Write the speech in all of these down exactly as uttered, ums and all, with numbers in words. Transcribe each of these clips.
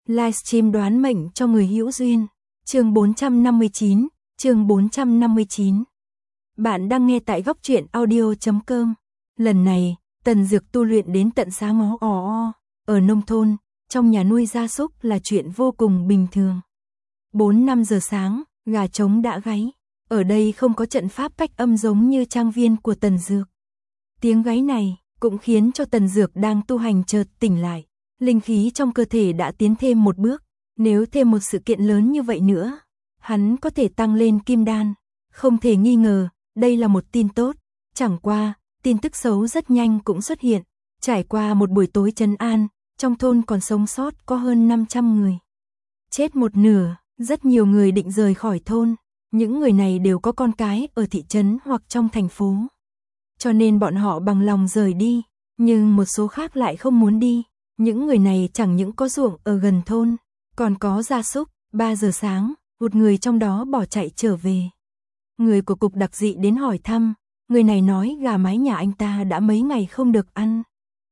Livestream đoán mệnh cho người hữu duyên. Chương bốn trăm năm mươi chín, chương bốn trăm năm mươi chín. Bạn đang nghe tại góc truyện audio chấm com. Lần này, Tần Dược tu luyện đến tận Xá Ngó Ò O. Ở nông thôn, trong nhà nuôi gia súc là chuyện vô cùng bình thường. bốn năm giờ sáng, gà trống đã gáy. Ở đây không có trận pháp cách âm giống như trang viên của Tần Dược. Tiếng gáy này cũng khiến cho Tần Dược đang tu hành chợt tỉnh lại. Linh khí trong cơ thể đã tiến thêm một bước. Nếu thêm một sự kiện lớn như vậy nữa, hắn có thể tăng lên kim đan. Không thể nghi ngờ, đây là một tin tốt. Chẳng qua, tin tức xấu rất nhanh cũng xuất hiện. Trải qua một buổi tối trấn an, trong thôn còn sống sót có hơn năm trăm người. Chết một nửa, rất nhiều người định rời khỏi thôn. Những người này đều có con cái ở thị trấn hoặc trong thành phố. Cho nên bọn họ bằng lòng rời đi, nhưng một số khác lại không muốn đi. Những người này chẳng những có ruộng ở gần thôn, còn có gia súc. Ba giờ sáng, một người trong đó bỏ chạy trở về. Người của cục đặc dị đến hỏi thăm, người này nói gà mái nhà anh ta đã mấy ngày không được ăn.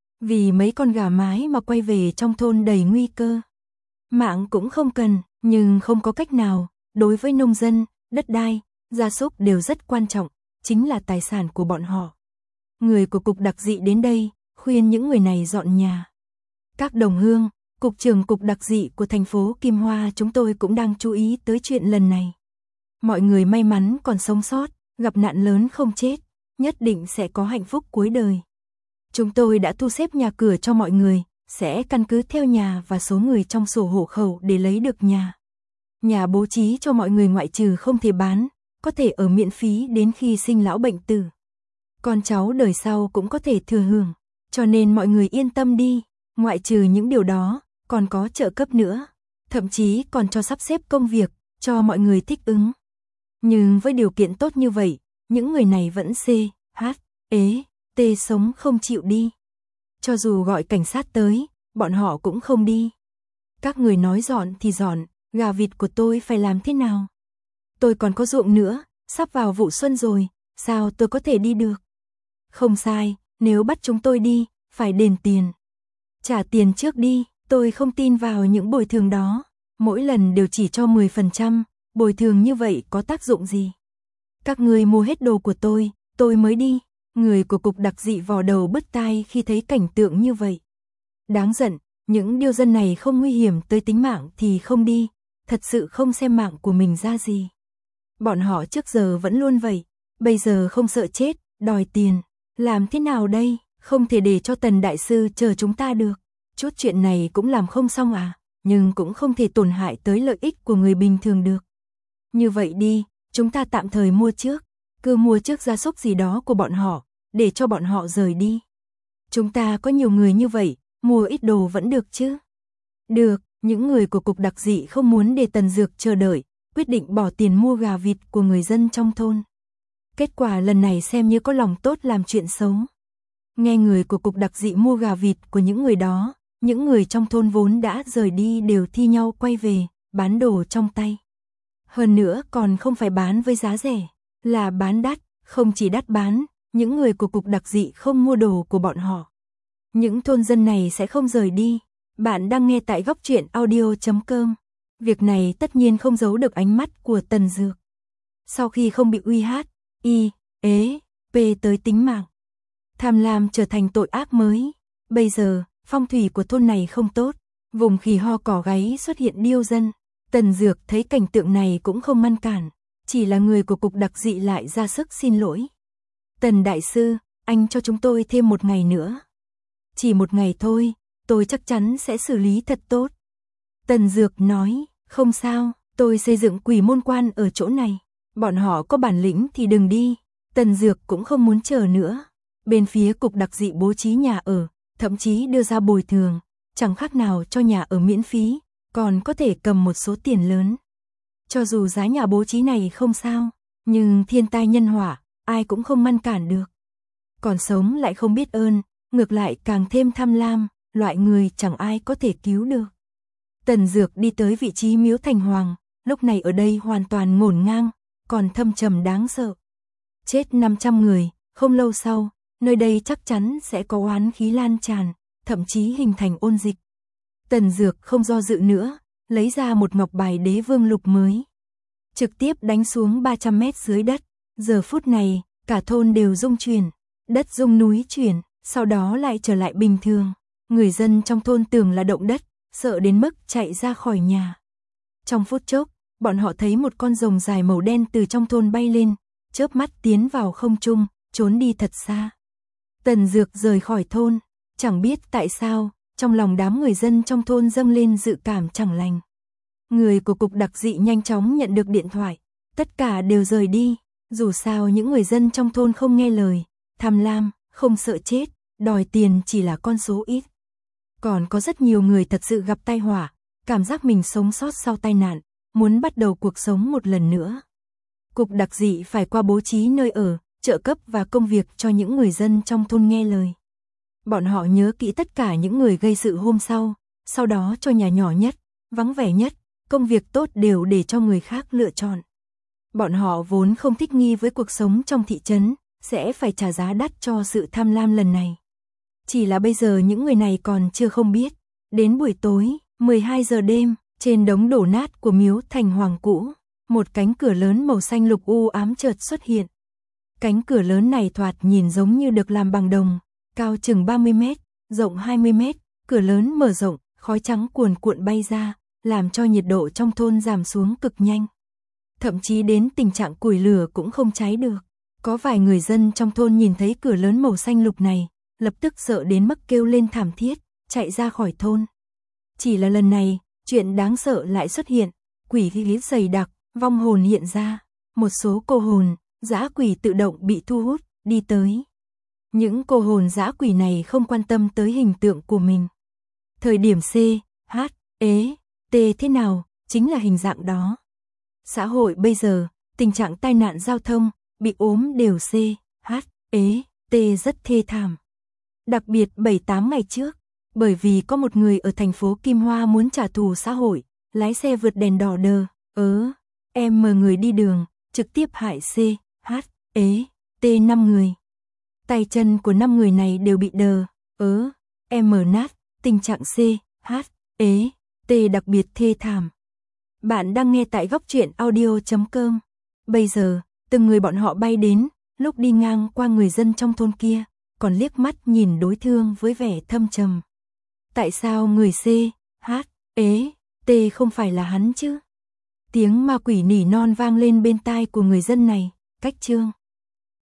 Vì mấy con gà mái mà quay về trong thôn đầy nguy cơ. Mạng cũng không cần, nhưng không có cách nào, đối với nông dân, đất đai, gia súc đều rất quan trọng, chính là tài sản của bọn họ. Người của cục đặc dị đến đây, khuyên những người này dọn nhà. Các đồng hương, cục trưởng cục đặc dị của thành phố Kim Hoa chúng tôi cũng đang chú ý tới chuyện lần này. Mọi người may mắn còn sống sót, gặp nạn lớn không chết, nhất định sẽ có hạnh phúc cuối đời. Chúng tôi đã thu xếp nhà cửa cho mọi người, sẽ căn cứ theo nhà và số người trong sổ hộ khẩu để lấy được nhà. Nhà bố trí cho mọi người ngoại trừ không thể bán, có thể ở miễn phí đến khi sinh lão bệnh tử. Con cháu đời sau cũng có thể thừa hưởng, cho nên mọi người yên tâm đi. Ngoại trừ những điều đó, còn có trợ cấp nữa, thậm chí còn cho sắp xếp công việc, cho mọi người thích ứng. Nhưng với điều kiện tốt như vậy, những người này vẫn c, h, ế, t sống không chịu đi. Cho dù gọi cảnh sát tới, bọn họ cũng không đi. Các người nói dọn thì dọn, gà vịt của tôi phải làm thế nào? Tôi còn có ruộng nữa, sắp vào vụ xuân rồi, sao tôi có thể đi được? Không sai, nếu bắt chúng tôi đi, phải đền tiền. Trả tiền trước đi, tôi không tin vào những bồi thường đó. Mỗi lần đều chỉ cho mười phần trăm, bồi thường như vậy có tác dụng gì? Các người mua hết đồ của tôi, tôi mới đi. Người của cục đặc dị vò đầu bứt tai khi thấy cảnh tượng như vậy. Đáng giận, những điều dân này không nguy hiểm tới tính mạng thì không đi, thật sự không xem mạng của mình ra gì. Bọn họ trước giờ vẫn luôn vậy, bây giờ không sợ chết, đòi tiền. Làm thế nào đây? Không thể để cho Tần đại sư chờ chúng ta được. Chút chuyện này cũng làm không xong à, nhưng cũng không thể tổn hại tới lợi ích của người bình thường được. Như vậy đi, chúng ta tạm thời mua trước, cứ mua trước gia súc gì đó của bọn họ, để cho bọn họ rời đi. Chúng ta có nhiều người như vậy, mua ít đồ vẫn được chứ? Được, những người của cục đặc dị không muốn để Tần Dược chờ đợi, quyết định bỏ tiền mua gà vịt của người dân trong thôn. Kết quả lần này xem như có lòng tốt làm chuyện xấu. Nghe người của cục đặc dị mua gà vịt của những người đó, những người trong thôn vốn đã rời đi đều thi nhau quay về, bán đồ trong tay. Hơn nữa còn không phải bán với giá rẻ, là bán đắt, không chỉ đắt bán, những người của cục đặc dị không mua đồ của bọn họ. Những thôn dân này sẽ không rời đi. Bạn đang nghe tại góc truyện audio chấm com. Việc này tất nhiên không giấu được ánh mắt của Tần Dược. Sau khi không bị uy hát, y, ế, p tới tính mạng, tham lam trở thành tội ác mới. Bây giờ, phong thủy của thôn này không tốt, vùng khỉ ho cỏ gáy xuất hiện điêu dân. Tần Dược thấy cảnh tượng này cũng không ngăn cản, chỉ là người của cục đặc dị lại ra sức xin lỗi. Tần đại sư, anh cho chúng tôi thêm một ngày nữa. Chỉ một ngày thôi, tôi chắc chắn sẽ xử lý thật tốt. Tần Dược nói, không sao, tôi xây dựng quỷ môn quan ở chỗ này. Bọn họ có bản lĩnh thì đừng đi. Tần Dược cũng không muốn chờ nữa. Bên phía cục đặc dị bố trí nhà ở, thậm chí đưa ra bồi thường, chẳng khác nào cho nhà ở miễn phí, còn có thể cầm một số tiền lớn. Cho dù giá nhà bố trí này không sao, nhưng thiên tai nhân họa, ai cũng không ngăn cản được. Còn sống lại không biết ơn, ngược lại càng thêm tham lam, loại người chẳng ai có thể cứu được. Tần Dược đi tới vị trí miếu thành hoàng, lúc này ở đây hoàn toàn ngổn ngang, còn thâm trầm đáng sợ. Chết năm trăm người, không lâu sau, nơi đây chắc chắn sẽ có oán khí lan tràn, thậm chí hình thành ôn dịch. Tần Dược không do dự nữa, lấy ra một ngọc bài đế vương lục mới. Trực tiếp đánh xuống ba trăm mét dưới đất, giờ phút này, cả thôn đều rung chuyển, đất rung núi chuyển, sau đó lại trở lại bình thường. Người dân trong thôn tưởng là động đất, sợ đến mức chạy ra khỏi nhà. Trong phút chốc, bọn họ thấy một con rồng dài màu đen từ trong thôn bay lên, chớp mắt tiến vào không trung, trốn đi thật xa. Tần Dược rời khỏi thôn, chẳng biết tại sao, trong lòng đám người dân trong thôn dâng lên dự cảm chẳng lành. Người của cục đặc dị nhanh chóng nhận được điện thoại, tất cả đều rời đi, dù sao những người dân trong thôn không nghe lời, tham lam, không sợ chết, đòi tiền chỉ là con số ít. Còn có rất nhiều người thật sự gặp tai họa, cảm giác mình sống sót sau tai nạn, muốn bắt đầu cuộc sống một lần nữa. Cục đặc dị phải qua bố trí nơi ở, trợ cấp và công việc cho những người dân trong thôn nghe lời. Bọn họ nhớ kỹ tất cả những người gây sự hôm sau, sau đó cho nhà nhỏ nhất, vắng vẻ nhất, công việc tốt đều để cho người khác lựa chọn. Bọn họ vốn không thích nghi với cuộc sống trong thị trấn, sẽ phải trả giá đắt cho sự tham lam lần này. Chỉ là bây giờ những người này còn chưa không biết. Đến buổi tối, mười hai giờ đêm, trên đống đổ nát của miếu thành hoàng cũ, một cánh cửa lớn màu xanh lục u ám chợt xuất hiện. Cánh cửa lớn này thoạt nhìn giống như được làm bằng đồng, cao chừng ba mươi mét, rộng hai mươi mét, cửa lớn mở rộng, khói trắng cuồn cuộn bay ra, làm cho nhiệt độ trong thôn giảm xuống cực nhanh. Thậm chí đến tình trạng củi lửa cũng không cháy được. Có vài người dân trong thôn nhìn thấy cửa lớn màu xanh lục này, lập tức sợ đến mức kêu lên thảm thiết, chạy ra khỏi thôn. Chỉ là lần này, chuyện đáng sợ lại xuất hiện, quỷ khí dày đặc, vong hồn hiện ra, một số cô hồn, dã quỷ tự động bị thu hút, đi tới. Những cô hồn dã quỷ này không quan tâm tới hình tượng của mình. Thời điểm C, H, E, T thế nào, chính là hình dạng đó. Xã hội bây giờ, tình trạng tai nạn giao thông, bị ốm đều C, H, E, T rất thê thảm. Đặc biệt bảy tám ngày trước, bởi vì có một người ở thành phố Kim Hoa muốn trả thù xã hội, lái xe vượt đèn đỏ đờ, ớ, em mờ người đi đường, trực tiếp hại C, H, E, T năm người. Tay chân của năm người này đều bị đờ, ớ, em mờ nát, tình trạng C, H, E, T đặc biệt thê thảm. Bạn đang nghe tại góc truyện audio chấm com. Bây giờ, từng người bọn họ bay đến, lúc đi ngang qua người dân trong thôn kia, còn liếc mắt nhìn đối phương với vẻ thâm trầm. Tại sao người C, H, E, T không phải là hắn chứ? Tiếng ma quỷ nỉ non vang lên bên tai của người dân này, cách chương.